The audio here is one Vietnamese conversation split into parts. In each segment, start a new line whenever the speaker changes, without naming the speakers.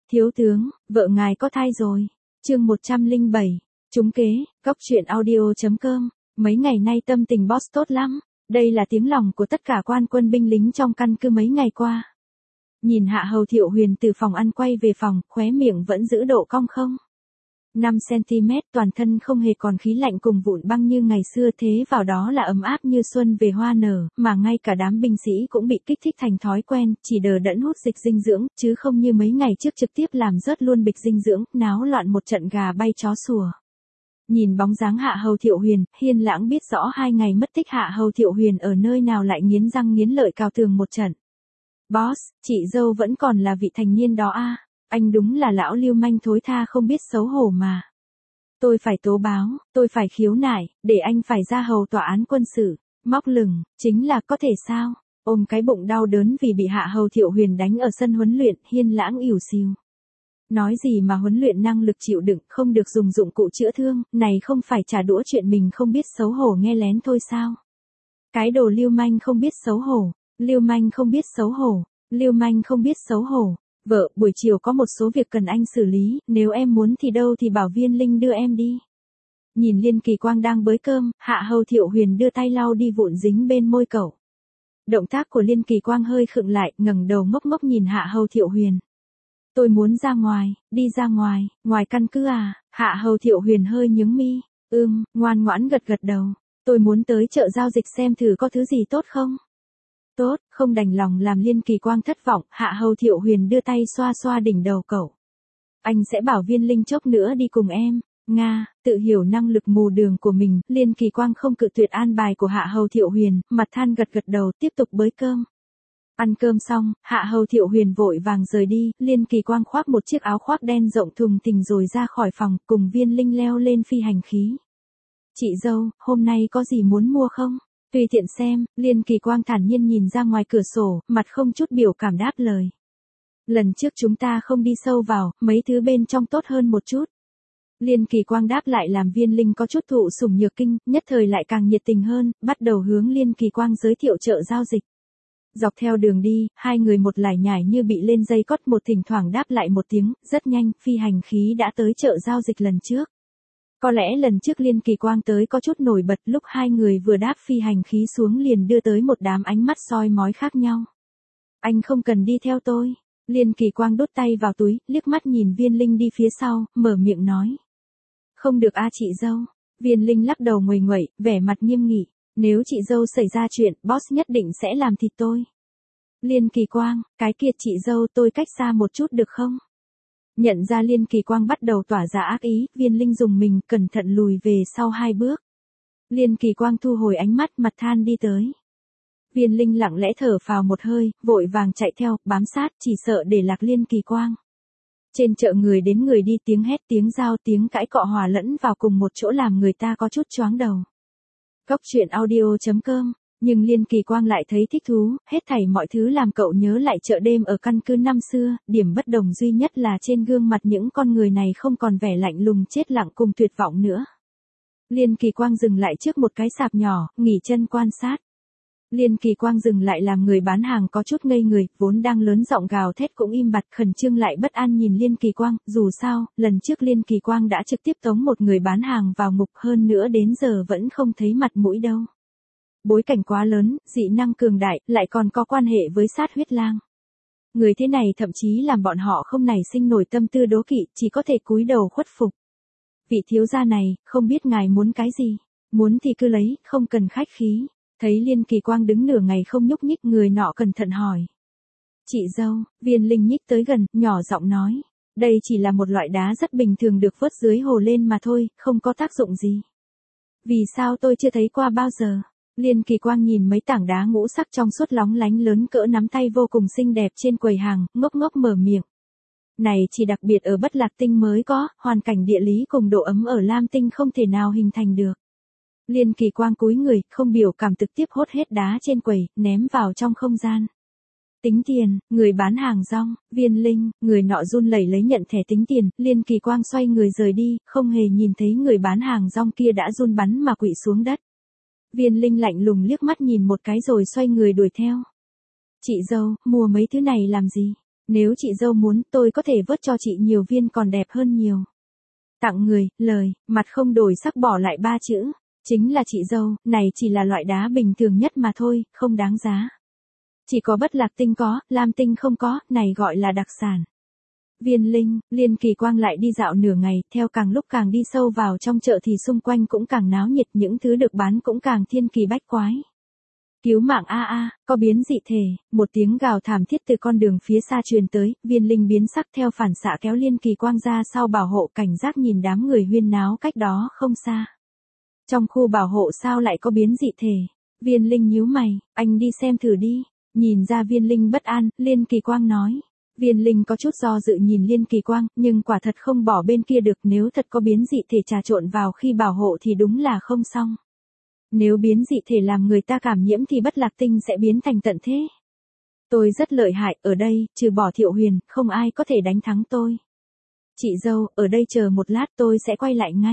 Thiếu tướng, vợ ngài có thai rồi. Chương 107. Trúng kế, góc truyện audio.com. Mấy ngày nay tâm tình boss tốt lắm. Đây là tiếng lòng của tất cả quan quân binh lính trong căn cứ mấy ngày qua. Nhìn Hạ Hầu Thiệu Huyền từ phòng ăn quay về phòng, khóe miệng vẫn giữ độ cong không. 5cm, toàn thân không hề còn khí lạnh cùng vụn băng như ngày xưa, thế vào đó là ấm áp như xuân về hoa nở, mà ngay cả đám binh sĩ cũng bị kích thích thành thói quen, chỉ đờ đẫn hút dịch dinh dưỡng, chứ không như mấy ngày trước trực tiếp làm rớt luôn bịch dinh dưỡng, náo loạn một trận gà bay chó sủa. Nhìn bóng dáng Hạ Hầu Thiệu Huyền, Hiên Lãng biết rõ 2 ngày mất tích Hạ Hầu Thiệu Huyền ở nơi nào lại nghiến răng nghiến lợi cào tường một trận. Boss, chị dâu vẫn còn là vị thành niên đó à? Anh đúng là lão lưu manh thối tha không biết xấu hổ mà. Tôi phải tố báo, tôi phải khiếu nại, để anh phải ra hầu tòa án quân sự. Móc lửng, chính là có thể sao? Ôm cái bụng đau đớn vì bị Hạ Hầu Thiệu Huyền đánh ở sân huấn luyện, Hiên Lãng ỉu xìu. Nói gì mà huấn luyện năng lực chịu đựng, không được dùng dụng cụ chữa thương, này không phải trả đũa chuyện mình không biết xấu hổ nghe lén thôi sao? Cái đồ lưu manh không biết xấu hổ, lưu manh không biết xấu hổ, lưu manh không biết xấu hổ. Vợ, buổi chiều có một số việc cần anh xử lý, nếu em muốn thì đâu thì bảo Viên Linh đưa em đi. Nhìn Liên Kỳ Quang đang bới cơm, Hạ Hầu Thiệu Huyền đưa tay lau đi vụn dính bên môi cậu. Động tác của Liên Kỳ Quang hơi khựng lại, ngẩng đầu ngốc ngốc nhìn Hạ Hầu Thiệu Huyền. Tôi muốn ra ngoài, đi ra ngoài, ngoài căn cứ à? Hạ Hầu Thiệu Huyền hơi nhướng mi. Ngoan ngoãn gật gật đầu. Tôi muốn tới chợ giao dịch xem thử có thứ gì tốt không? Tốt, không đành lòng làm Liên Kỳ Quang thất vọng, Hạ Hầu Thiệu Huyền đưa tay xoa xoa đỉnh đầu cậu. Anh sẽ bảo Viên Linh chốc nữa đi cùng em. Nga, tự hiểu năng lực mù đường của mình, Liên Kỳ Quang không cự tuyệt an bài của Hạ Hầu Thiệu Huyền, mặt than gật gật đầu tiếp tục bới cơm. Ăn cơm xong, Hạ Hầu Thiệu Huyền vội vàng rời đi, Liên Kỳ Quang khoác một chiếc áo khoác đen rộng thùng thình rồi ra khỏi phòng, cùng Viên Linh leo lên phi hành khí. Chị dâu, hôm nay có gì muốn mua không? Tùy tiện xem, Liên Kỳ Quang thản nhiên nhìn ra ngoài cửa sổ, mặt không chút biểu cảm đáp lời. Lần trước chúng ta không đi sâu vào, mấy thứ bên trong tốt hơn một chút. Liên Kỳ Quang đáp lại làm Viên Linh có chút thụ sủng nhược kinh, nhất thời lại càng nhiệt tình hơn, bắt đầu hướng Liên Kỳ Quang giới thiệu chợ giao dịch. Dọc theo đường đi, hai người một lải nhải như bị lên dây cót, một thỉnh thoảng đáp lại một tiếng, rất nhanh, phi hành khí đã tới chợ giao dịch lần trước. Có lẽ lần trước Liên Kỳ Quang tới có chút nổi bật, lúc hai người vừa đáp phi hành khí xuống liền đưa tới một đám ánh mắt soi mói khác nhau. Anh không cần đi theo tôi. Liên Kỳ Quang đút tay vào túi, liếc mắt nhìn Viên Linh đi phía sau, mở miệng nói. Không được a chị dâu. Viên Linh lắc đầu nguầy nguậy, vẻ mặt nghiêm nghị. Nếu chị dâu xảy ra chuyện, boss nhất định sẽ làm thịt tôi. Liên Kỳ Quang, cái kia chị dâu tôi cách xa một chút được không? Nhận ra Liên Kỳ Quang bắt đầu tỏa ra ác ý, Viên Linh dùng mình cẩn thận lùi về sau 2 bước. Liên Kỳ Quang thu hồi ánh mắt, mặt than đi tới. Viên Linh lặng lẽ thở phào một hơi, vội vàng chạy theo, bám sát, chỉ sợ để lạc Liên Kỳ Quang. Trên chợ người đến người đi, tiếng hét tiếng giao tiếng cãi cọ hòa lẫn vào cùng một chỗ làm người ta có chút choáng đầu. Góc truyện audio.com. Nhưng Liên Kỳ Quang lại thấy thích thú, hết thảy mọi thứ làm cậu nhớ lại chợ đêm ở căn cứ năm xưa, điểm bất đồng duy nhất là trên gương mặt những con người này không còn vẻ lạnh lùng chết lặng cùng tuyệt vọng nữa. Liên Kỳ Quang dừng lại trước một cái sạp nhỏ, nghỉ chân quan sát. Liên Kỳ Quang dừng lại làm người bán hàng có chút ngây người, vốn đang lớn giọng gào thét cũng im bặt, khẩn trương lại bất an nhìn Liên Kỳ Quang, dù sao, lần trước Liên Kỳ Quang đã trực tiếp tống một người bán hàng vào ngục, hơn nữa đến giờ vẫn không thấy mặt mũi đâu. Bối cảnh quá lớn, dị năng cường đại, lại còn có quan hệ với sát huyết lang. Người thế này thậm chí làm bọn họ không nảy sinh nổi tâm tư đố kỵ, chỉ có thể cúi đầu khuất phục. Vị thiếu gia này, không biết ngài muốn cái gì? Muốn thì cứ lấy, không cần khách khí. Thấy Liên Kỳ Quang đứng nửa ngày không nhúc nhích, người nọ cẩn thận hỏi. Chị dâu, Viên Linh nhích tới gần, nhỏ giọng nói. Đây chỉ là một loại đá rất bình thường được vớt dưới hồ lên mà thôi, không có tác dụng gì. Vì sao tôi chưa thấy qua bao giờ? Liên Kỳ Quang nhìn mấy tảng đá ngũ sắc trong suốt lóng lánh lớn cỡ nắm tay vô cùng xinh đẹp trên quầy hàng, ngốc ngốc mở miệng. Này chỉ đặc biệt ở Bất Lạc Tinh mới có, hoàn cảnh địa lý cùng độ ấm ở Lam Tinh không thể nào hình thành được. Liên Kỳ Quang cúi người, không biểu cảm trực tiếp hốt hết đá trên quầy, ném vào trong không gian. Tính tiền, người bán hàng rong, Viên Linh, người nọ run lẩy lấy nhận thẻ tính tiền, Liên Kỳ Quang xoay người rời đi, không hề nhìn thấy người bán hàng rong kia đã run bắn mà quỵ xuống đất. Viên Linh lạnh lùng liếc mắt nhìn một cái rồi xoay người đuổi theo. Chị dâu, mua mấy thứ này làm gì? Nếu chị dâu muốn, tôi có thể vớt cho chị nhiều viên còn đẹp hơn nhiều. Tặng người, lời, mặt không đổi sắc bỏ lại 3 chữ. Chính là chị dâu, này chỉ là loại đá bình thường nhất mà thôi, không đáng giá. Chỉ có Bất Lạc Tinh có, Lam Tinh không có, này gọi là đặc sản. Viên Linh, Liên Kỳ Quang lại đi dạo nửa ngày, theo càng lúc càng đi sâu vào trong chợ thì xung quanh cũng càng náo nhiệt, những thứ được bán cũng càng thiên kỳ bách quái. Cứu mạng a a, có biến dị thể, một tiếng gào thảm thiết từ con đường phía xa truyền tới, Viên Linh biến sắc theo phản xạ kéo Liên Kỳ Quang ra sau bảo hộ, cảnh giác nhìn đám người huyên náo cách đó không xa. Trong khu bảo hộ sao lại có biến dị thể? Viên Linh nhíu mày, anh đi xem thử đi. Nhìn ra Viên Linh bất an, Liên Kỳ Quang nói. Viên Linh có chút do dự nhìn Liên Kỳ Quang, nhưng quả thật không bỏ bên kia được, nếu thật có biến dị thể trà trộn vào khi bảo hộ thì đúng là không xong. Nếu biến dị thể làm người ta cảm nhiễm thì Bất Lạc Tinh sẽ biến thành tận thế. Tôi rất lợi hại, ở đây, trừ bỏ Thiệu Huyền, không ai có thể đánh thắng tôi. Chị dâu, ở đây chờ một lát tôi sẽ quay lại ngay.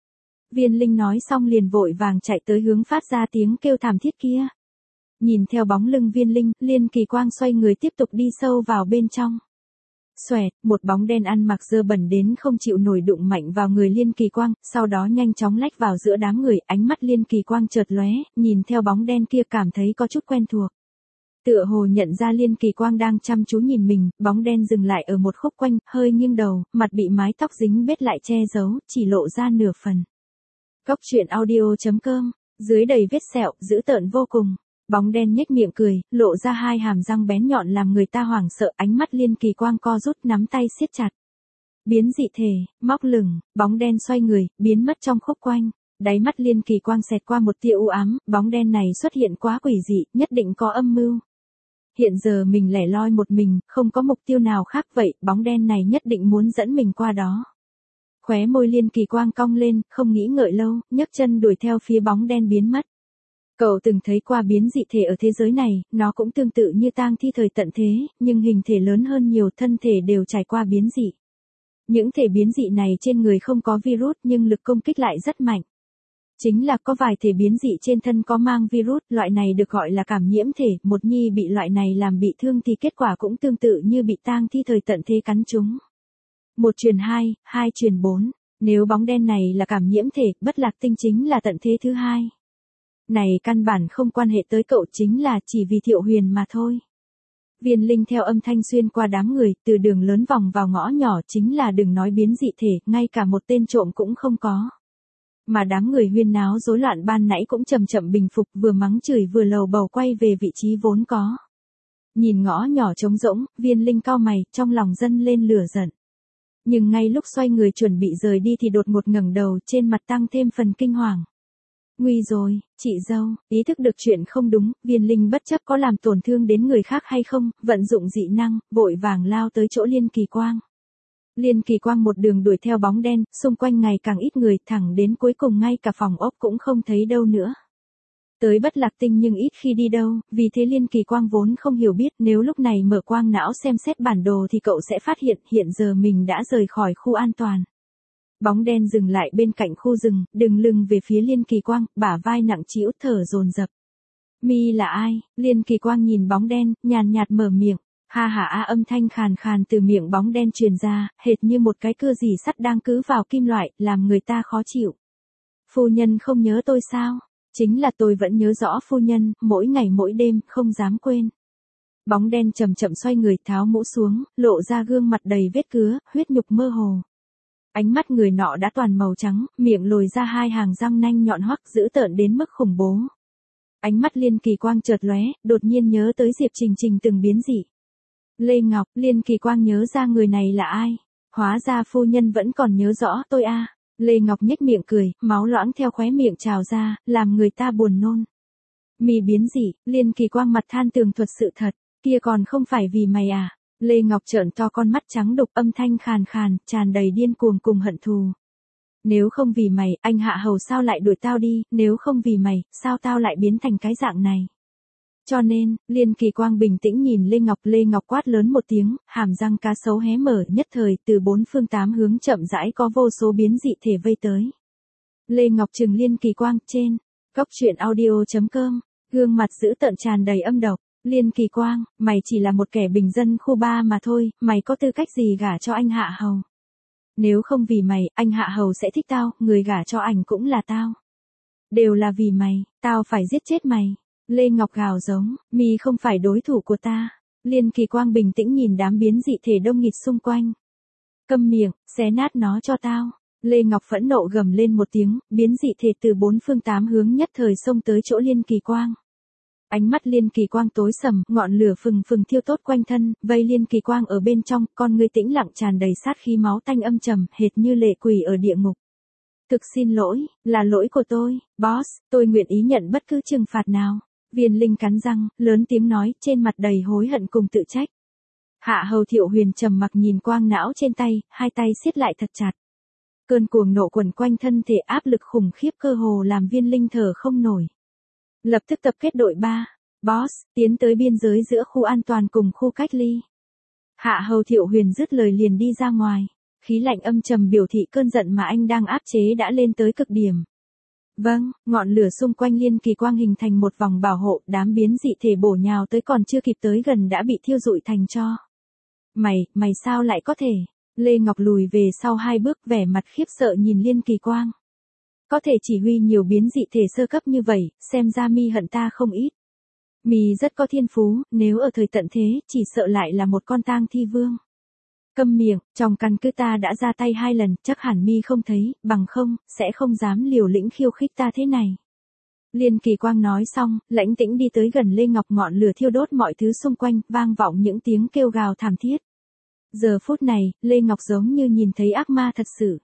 Viên Linh nói xong liền vội vàng chạy tới hướng phát ra tiếng kêu thảm thiết kia. Nhìn theo bóng lưng Viên Linh, Liên Kỳ Quang xoay người tiếp tục đi sâu vào bên trong. Xoẹt, một bóng đen ăn mặc dơ bẩn đến không chịu nổi đụng mạnh vào người Liên Kỳ Quang, sau đó nhanh chóng lách vào giữa đám người, ánh mắt Liên Kỳ Quang chợt lóe, nhìn theo bóng đen kia cảm thấy có chút quen thuộc. Tựa hồ nhận ra Liên Kỳ Quang đang chăm chú nhìn mình, bóng đen dừng lại ở một khúc quanh, hơi nghiêng đầu, mặt bị mái tóc dính bết lại che giấu, chỉ lộ ra nửa phần. Cốc truyện audio.com, dưới đầy vết sẹo, dữ tợn vô cùng. Bóng đen nhếch miệng cười, lộ ra 2 hàm răng bén nhọn làm người ta hoảng sợ, ánh mắt Liên Kỳ Quang co rút, nắm tay siết chặt. Biến dị thể, móc lửng, bóng đen xoay người, biến mất trong khúc quanh. Đáy mắt Liên Kỳ Quang xẹt qua một tia u ám, bóng đen này xuất hiện quá quỷ dị, nhất định có âm mưu. Hiện giờ mình lẻ loi một mình, không có mục tiêu nào khác vậy, bóng đen này nhất định muốn dẫn mình qua đó. Khóe môi Liên Kỳ Quang cong lên, không nghĩ ngợi lâu, nhấc chân đuổi theo phía bóng đen biến mất. Cậu từng thấy qua biến dị thể ở thế giới này, nó cũng tương tự như tang thi thời tận thế, nhưng hình thể lớn hơn nhiều, thân thể đều trải qua biến dị. Những thể biến dị này trên người không có virus nhưng lực công kích lại rất mạnh. Chính là có vài thể biến dị trên thân có mang virus, loại này được gọi là cảm nhiễm thể, một nhi bị loại này làm bị thương thì kết quả cũng tương tự như bị tang thi thời tận thế cắn trúng. 1 truyền 2, 2 truyền 4, nếu bóng đen này là cảm nhiễm thể, Bất Lạc Tinh chính là tận thế thứ 2. Này căn bản không quan hệ tới cậu, chính là chỉ vì Thiệu Huyền mà thôi. Viên Linh theo âm thanh xuyên qua đám người, từ đường lớn vòng vào ngõ nhỏ, chính là đừng nói biến dị thể, ngay cả một tên trộm cũng không có. Mà đám người huyên náo rối loạn ban nãy cũng chậm chậm bình phục, vừa mắng chửi vừa lầu bầu quay về vị trí vốn có. Nhìn ngõ nhỏ trống rỗng, Viên Linh cau mày, trong lòng dâng lên lửa giận. Nhưng ngay lúc xoay người chuẩn bị rời đi thì đột ngột ngẩng đầu, trên mặt tăng thêm phần kinh hoàng. Nguy rồi, chị dâu, ý thức được chuyện không đúng, Viên Linh bất chấp có làm tổn thương đến người khác hay không, vận dụng dị năng, vội vàng lao tới chỗ Liên Kỳ Quang. Liên Kỳ Quang một đường đuổi theo bóng đen, xung quanh ngày càng ít người, thẳng đến cuối cùng ngay cả phòng ốc cũng không thấy đâu nữa. Tới Bất Lạc Tinh nhưng ít khi đi đâu, vì thế Liên Kỳ Quang vốn không hiểu biết, nếu lúc này mở quang não xem xét bản đồ thì cậu sẽ phát hiện giờ mình đã rời khỏi khu an toàn. Bóng đen dừng lại bên cạnh khu rừng, đứng lưng về phía Liên Kỳ Quang, bả vai nặng trĩu, thở dồn dập. Mi là ai? Liên Kỳ Quang nhìn bóng đen, nhàn nhạt mở miệng. Ha ha a, âm thanh khàn khàn từ miệng bóng đen truyền ra, hệt như một cái cưa rỉ sắt đang cứ vào kim loại, làm người ta khó chịu. Phu nhân không nhớ tôi sao? Chính là tôi vẫn nhớ rõ phu nhân, mỗi ngày mỗi đêm, không dám quên. Bóng đen chậm chậm xoay người, tháo mũ xuống, lộ ra gương mặt đầy vết cứa, huyết nhục mơ hồ. Ánh mắt người nọ đã toàn màu trắng, miệng lồi ra 2 hàng răng nanh nhọn hoắc, dữ tợn đến mức khủng bố. Ánh mắt Liên Kỳ Quang chợt lóe, đột nhiên nhớ tới Diệp Trình Trình từng biến dị. Lê Ngọc, Liên Kỳ Quang nhớ ra người này là ai. Hóa ra phu nhân vẫn còn nhớ rõ tôi a. Lê Ngọc nhếch miệng cười, máu loãng theo khóe miệng trào ra, làm người ta buồn nôn. Mi biến dị, Liên Kỳ Quang mặt than tường thuật sự thật, kia còn không phải vì mày à. Lê Ngọc trợn to con mắt trắng đục, âm thanh khàn khàn, tràn đầy điên cuồng cùng hận thù. Nếu không vì mày, anh Hạ Hầu sao lại đuổi tao đi, nếu không vì mày, sao tao lại biến thành cái dạng này. Cho nên, Liên Kỳ Quang bình tĩnh nhìn Lê Ngọc quát lớn một tiếng, hàm răng cá sấu hé mở, nhất thời từ 4 phương 8 hướng chậm rãi có vô số biến dị thể vây tới. Lê Ngọc trừng Liên Kỳ Quang, trên, cốc truyện audio.com, gương mặt dữ tợn tràn đầy âm độc. Liên Kỳ Quang, mày chỉ là một kẻ bình dân khu 3 mà thôi, mày có tư cách gì gả cho anh Hạ Hầu? Nếu không vì mày, anh Hạ Hầu sẽ thích tao, người gả cho ảnh cũng là tao. Đều là vì mày, tao phải giết chết mày. Lê Ngọc gào giống, mi không phải đối thủ của ta. Liên Kỳ Quang bình tĩnh nhìn đám biến dị thể đông nghịt xung quanh. Câm miệng, xé nát nó cho tao. Lê Ngọc phẫn nộ gầm lên một tiếng, biến dị thể từ 4 phương 8 hướng nhất thời xông tới chỗ Liên Kỳ Quang. Ánh mắt Liên Kỳ Quang tối sầm, ngọn lửa phừng phừng thiêu tốt quanh thân, vây Liên Kỳ Quang ở bên trong, con ngươi tĩnh lặng tràn đầy sát khí máu tanh âm trầm, hệt như lệ quỷ ở địa ngục. Thực xin lỗi, là lỗi của tôi, boss, tôi nguyện ý nhận bất cứ trừng phạt nào. Viên Linh cắn răng, lớn tiếng nói, trên mặt đầy hối hận cùng tự trách. Hạ Hầu Thiệu Huyền trầm mặc nhìn quang não trên tay, hai tay siết lại thật chặt. Cơn cuồng nộ quẩn quanh thân thể, áp lực khủng khiếp cơ hồ làm Viên Linh thở không nổi. Lập tức tập kết đội 3. Boss, tiến tới biên giới giữa khu an toàn cùng khu cách ly. Hạ Hầu Thiệu Huyền dứt lời liền đi ra ngoài. Khí lạnh âm trầm biểu thị cơn giận mà anh đang áp chế đã lên tới cực điểm. Vâng, ngọn lửa xung quanh Liên Kỳ Quang hình thành một vòng bảo hộ, đám biến dị thể bổ nhào tới còn chưa kịp tới gần đã bị thiêu rụi thành tro. Mày sao lại có thể? Lê Ngọc lùi về sau 2 bước, vẻ mặt khiếp sợ nhìn Liên Kỳ Quang. Có thể chỉ huy nhiều biến dị thể sơ cấp như vậy, xem ra mi hận ta không ít. Mi rất có thiên phú, nếu ở thời tận thế, chỉ sợ lại là một con tang thi vương. Câm miệng, trong căn cứ ta đã ra tay 2 lần, chắc hẳn mi không thấy, bằng không, sẽ không dám liều lĩnh khiêu khích ta thế này. Liên Kỳ Quang nói xong, lãnh tĩnh đi tới gần Lê Ngọc, ngọn lửa thiêu đốt mọi thứ xung quanh, vang vọng những tiếng kêu gào thảm thiết. Giờ phút này, Lê Ngọc giống như nhìn thấy ác ma thật sự.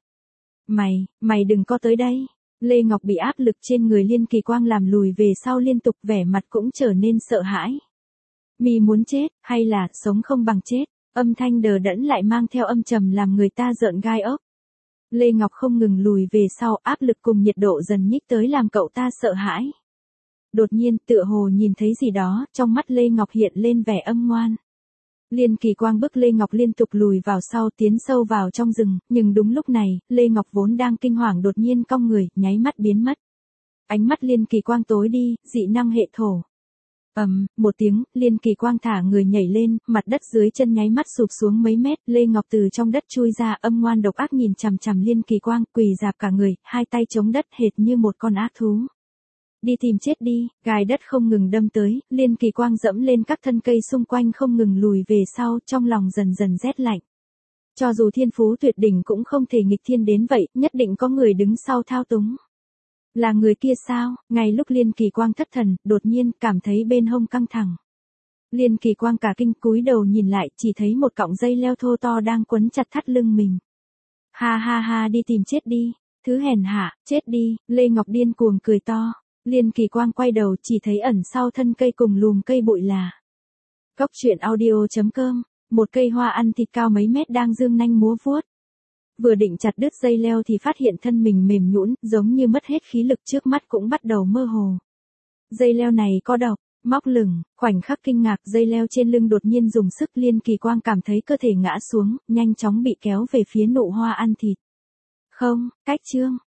Mày đừng có tới đây. Lê Ngọc bị áp lực trên người Liên Kỳ Quang làm lùi về sau liên tục, vẻ mặt cũng trở nên sợ hãi. Mi muốn chết, hay là sống không bằng chết? Âm thanh đờ đẫn lại mang theo âm trầm làm người ta rợn gai ốc. Lê Ngọc không ngừng lùi về sau, áp lực cùng nhiệt độ dần nhích tới làm cậu ta sợ hãi. Đột nhiên, tựa hồ nhìn thấy gì đó, trong mắt Lê Ngọc hiện lên vẻ âm ngoan. Liên Kỳ Quang bức Lê Ngọc liên tục lùi vào sau, tiến sâu vào trong rừng, nhưng đúng lúc này, Lê Ngọc vốn đang kinh hoàng đột nhiên cong người, nháy mắt biến mất. Ánh mắt Liên Kỳ Quang tối đi, dị năng hệ thổ. Một tiếng, Liên Kỳ Quang thả người nhảy lên, mặt đất dưới chân nháy mắt sụp xuống mấy mét, Lê Ngọc từ trong đất chui ra, âm ngoan độc ác nhìn chằm chằm Liên Kỳ Quang, quỳ rạp cả người, hai tay chống đất hệt như một con ác thú. Đi tìm chết đi, gai đất không ngừng đâm tới, Liên Kỳ Quang dẫm lên các thân cây xung quanh không ngừng lùi về sau, trong lòng dần dần rét lạnh. Cho dù thiên phú tuyệt đỉnh cũng không thể nghịch thiên đến vậy, nhất định có người đứng sau thao túng. Là người kia sao? Ngay lúc Liên Kỳ Quang thất thần, đột nhiên cảm thấy bên hông căng thẳng. Liên Kỳ Quang cả kinh cúi đầu nhìn lại, chỉ thấy một cọng dây leo thô to đang quấn chặt thắt lưng mình. Ha ha ha, đi tìm chết đi, thứ hèn hạ, chết đi. Lê Ngọc điên cuồng cười to. Liên Kỳ Quang quay đầu, chỉ thấy ẩn sau thân cây cùng lùm cây bụi là Cóc Truyện Audio.com, một cây hoa ăn thịt cao mấy mét đang dương nanh múa vuốt. Vừa định chặt đứt dây leo thì phát hiện thân mình mềm nhũn, giống như mất hết khí lực, trước mắt cũng bắt đầu mơ hồ. Dây leo này có độc, móc lửng, khoảnh khắc kinh ngạc, dây leo trên lưng đột nhiên dùng sức, Liên Kỳ Quang cảm thấy cơ thể ngã xuống, nhanh chóng bị kéo về phía nụ hoa ăn thịt. Không, cách chương.